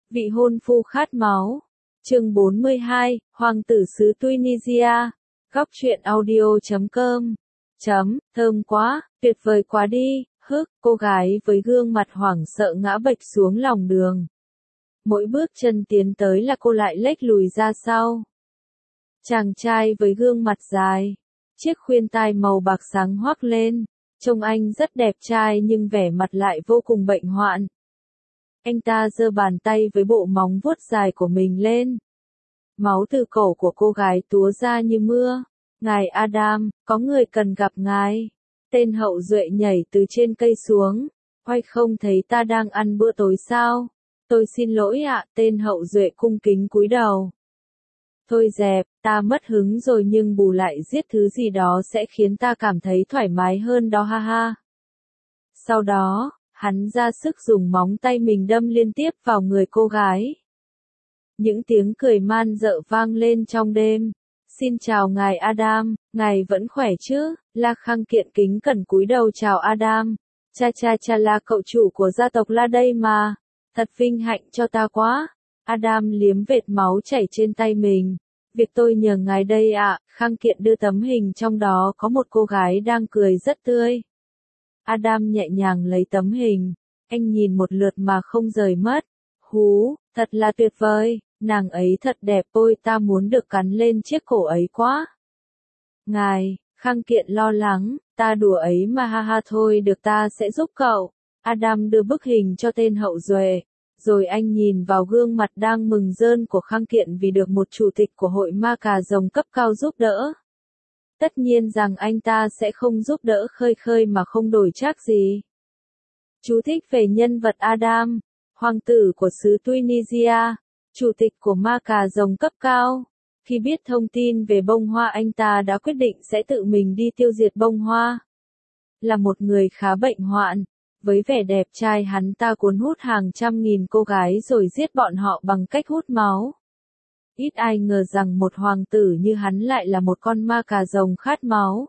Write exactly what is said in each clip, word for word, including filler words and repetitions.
Vị hôn phu khát máu. Chương bốn mươi hai, Hoàng tử xứ Tunisia. Góc truyện audio chấm com. Chấm, thơm quá, tuyệt vời quá đi, hức, cô gái với gương mặt hoảng sợ ngã bệch xuống lòng đường. Mỗi bước chân tiến tới là cô lại lếch lùi ra sau. Chàng trai với gương mặt dài, chiếc khuyên tai màu bạc sáng hoắc lên, trông anh rất đẹp trai nhưng vẻ mặt lại vô cùng bệnh hoạn. Anh ta giơ bàn tay với bộ móng vuốt dài của mình lên. Máu từ cổ của cô gái túa ra như mưa. Ngài Adam, có người cần gặp ngài. Tên hậu duệ nhảy từ trên cây xuống. Oai không thấy ta đang ăn bữa tối sao? Tôi xin lỗi ạ, tên hậu duệ cung kính cúi đầu. Thôi dẹp, ta mất hứng rồi nhưng bù lại giết thứ gì đó sẽ khiến ta cảm thấy thoải mái hơn đó ha ha. Sau đó, hắn ra sức dùng móng tay mình đâm liên tiếp vào người cô gái. Những tiếng cười man dợ vang lên trong đêm. Xin chào ngài Adam, ngài vẫn khỏe chứ? La Khang Kiện kính cẩn cúi đầu chào Adam. Cha cha cha là cậu chủ của gia tộc La đây mà. Thật vinh hạnh cho ta quá. Adam liếm vệt máu chảy trên tay mình. Việc tôi nhờ ngài đây ạ. Khang Kiện đưa tấm hình trong đó có một cô gái đang cười rất tươi. Adam nhẹ nhàng lấy tấm hình. Anh nhìn một lượt mà không rời mất. Hú, thật là tuyệt vời. Nàng ấy thật đẹp, ôi ta muốn được cắn lên chiếc cổ ấy quá. Ngài, Khang Kiện lo lắng, ta đùa ấy mà ha ha thôi được ta sẽ giúp cậu. Adam đưa bức hình cho tên hậu duệ, rồi anh nhìn vào gương mặt đang mừng rơn của Khang Kiện vì được một chủ tịch của hội ma cà rồng cấp cao giúp đỡ. Tất nhiên rằng anh ta sẽ không giúp đỡ khơi khơi mà không đổi trác gì. Chú thích về nhân vật Adam, hoàng tử của xứ Tunisia. Chủ tịch của ma cà rồng cấp cao. Khi biết thông tin về bông hoa anh ta đã quyết định sẽ tự mình đi tiêu diệt bông hoa. Là một người khá bệnh hoạn, với vẻ đẹp trai hắn ta cuốn hút hàng trăm nghìn cô gái rồi giết bọn họ bằng cách hút máu. Ít ai ngờ rằng một hoàng tử như hắn lại là một con ma cà rồng khát máu.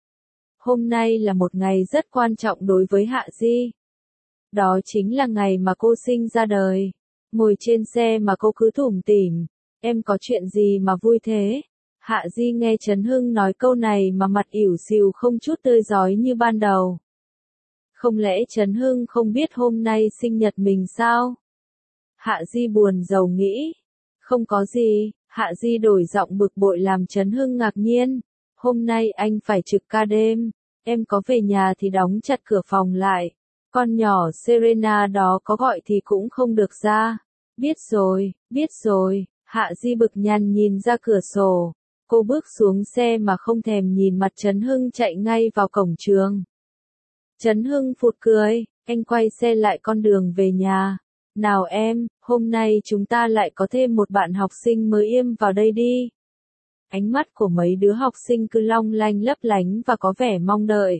Hôm nay là một ngày rất quan trọng đối với Hạ Di. Đó chính là ngày mà cô sinh ra đời. Ngồi trên xe mà cô cứ tủm tỉm, em có chuyện gì mà vui thế? Hạ Di nghe Trấn Hưng nói câu này mà mặt ỉu xìu không chút tươi rói như ban đầu. Không lẽ Trấn Hưng không biết hôm nay sinh nhật mình sao? Hạ Di buồn rầu nghĩ. Không có gì, Hạ Di đổi giọng bực bội làm Trấn Hưng ngạc nhiên. Hôm nay anh phải trực ca đêm, em có về nhà thì đóng chặt cửa phòng lại. Con nhỏ Serena đó có gọi thì cũng không được ra. Biết rồi, biết rồi, Hạ Di bực nhằn nhìn ra cửa sổ. Cô bước xuống xe mà không thèm nhìn mặt Trấn Hưng chạy ngay vào cổng trường. Trấn Hưng phụt cười, anh quay xe lại con đường về nhà. Nào em, hôm nay chúng ta lại có thêm một bạn học sinh mới im vào đây đi. Ánh mắt của mấy đứa học sinh cứ long lanh lấp lánh và có vẻ mong đợi.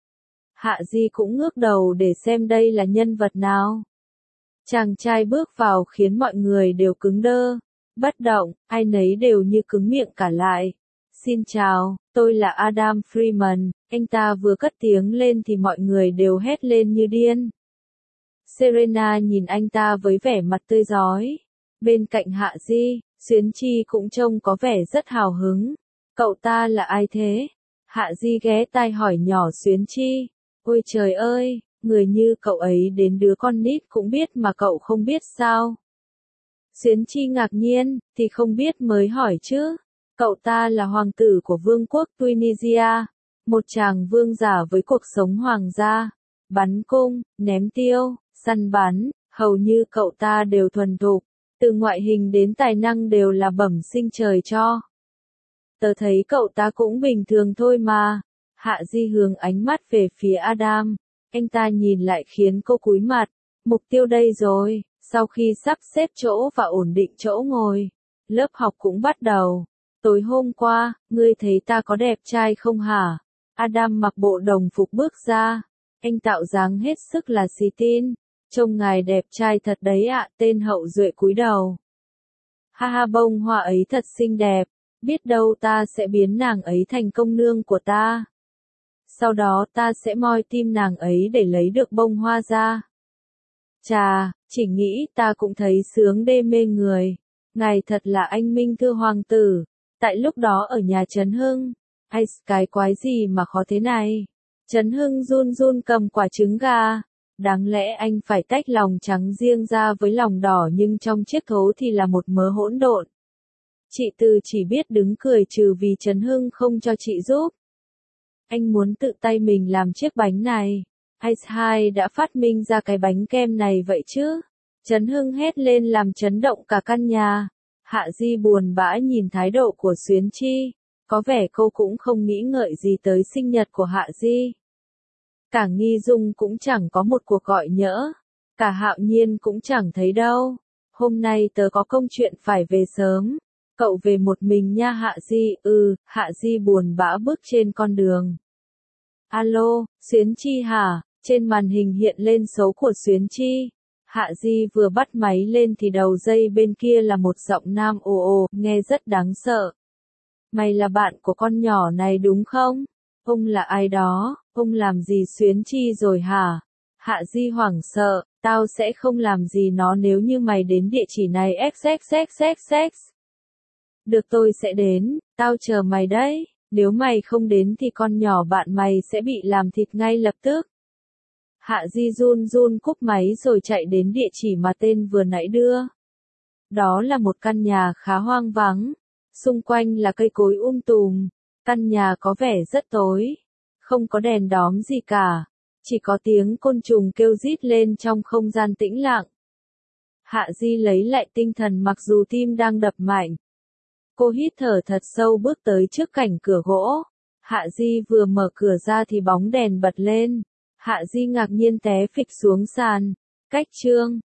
Hạ Di cũng ngước đầu để xem đây là nhân vật nào. Chàng trai bước vào khiến mọi người đều cứng đơ, bất động, ai nấy đều như cứng miệng cả lại. Xin chào, tôi là Adam Freeman, anh ta vừa cất tiếng lên thì mọi người đều hét lên như điên. Serena nhìn anh ta với vẻ mặt tươi rói. Bên cạnh Hạ Di, Xuyến Chi cũng trông có vẻ rất hào hứng. Cậu ta là ai thế? Hạ Di ghé tai hỏi nhỏ Xuyến Chi. Ôi trời ơi, người như cậu ấy đến đứa con nít cũng biết mà cậu không biết sao? Xuyến Chi ngạc nhiên, thì không biết mới hỏi chứ. Cậu ta là hoàng tử của vương quốc Tunisia, một chàng vương giả với cuộc sống hoàng gia, bắn cung, ném tiêu, săn bắn, hầu như cậu ta đều thuần thục, từ ngoại hình đến tài năng đều là bẩm sinh trời cho. Tớ thấy cậu ta cũng bình thường thôi mà. Hạ Di hướng ánh mắt về phía Adam, anh ta nhìn lại khiến cô cúi mặt, mục tiêu đây rồi. Sau khi sắp xếp chỗ và ổn định chỗ ngồi, lớp học cũng bắt đầu. Tối hôm qua, ngươi thấy ta có đẹp trai không hả? Adam mặc bộ đồng phục bước ra, anh tạo dáng hết sức là xì tin. Trông ngài đẹp trai thật đấy ạ, tên hậu duệ cúi đầu. Ha ha, bông hoa ấy thật xinh đẹp, biết đâu ta sẽ biến nàng ấy thành công nương của ta. Sau đó ta sẽ moi tim nàng ấy để lấy được bông hoa ra. Chà, chỉ nghĩ ta cũng thấy sướng đê mê người. Ngài thật là anh minh thưa hoàng tử. Tại lúc đó ở nhà Trấn Hưng, ai cái quái gì mà khó thế này? Trấn Hưng run run cầm quả trứng gà. Đáng lẽ anh phải tách lòng trắng riêng ra với lòng đỏ nhưng trong chiếc thố thì là một mớ hỗn độn. Chị Từ chỉ biết đứng cười trừ vì Trấn Hưng không cho chị giúp. Anh muốn tự tay mình làm chiếc bánh này. Ice hai đã phát minh ra cái bánh kem này vậy chứ? Trấn Hưng hét lên làm chấn động cả căn nhà. Hạ Di buồn bã nhìn thái độ của Xuyến Chi. Có vẻ cô cũng không nghĩ ngợi gì tới sinh nhật của Hạ Di. Cả Nghi Dung cũng chẳng có một cuộc gọi nhỡ. Cả Hạo Nhiên cũng chẳng thấy đâu. Hôm nay tớ có công chuyện phải về sớm. Cậu về một mình nha Hạ Di. Ừ, Hạ Di buồn bã bước trên con đường. Alo, Xuyến Chi hả? Trên màn hình hiện lên số của Xuyến Chi. Hạ Di vừa bắt máy lên thì đầu dây bên kia là một giọng nam ồ ồ, nghe rất đáng sợ. Mày là bạn của con nhỏ này đúng không? Ông là ai đó, ông làm gì Xuyến Chi rồi hả? Hạ Di hoảng sợ, tao sẽ không làm gì nó nếu như mày đến địa chỉ này xxxxx. Được tôi sẽ đến, tao chờ mày đấy, nếu mày không đến thì con nhỏ bạn mày sẽ bị làm thịt ngay lập tức. Hạ Di run run cúp máy rồi chạy đến địa chỉ mà tên vừa nãy đưa. Đó là một căn nhà khá hoang vắng, xung quanh là cây cối um tùm, căn nhà có vẻ rất tối, không có đèn đóm gì cả, chỉ có tiếng côn trùng kêu rít lên trong không gian tĩnh lặng. Hạ Di lấy lại tinh thần mặc dù tim đang đập mạnh. Cô hít thở thật sâu bước tới trước cảnh cửa gỗ. Hạ Di vừa mở cửa ra thì bóng đèn bật lên. Hạ Di ngạc nhiên té phịch xuống sàn. Cách chương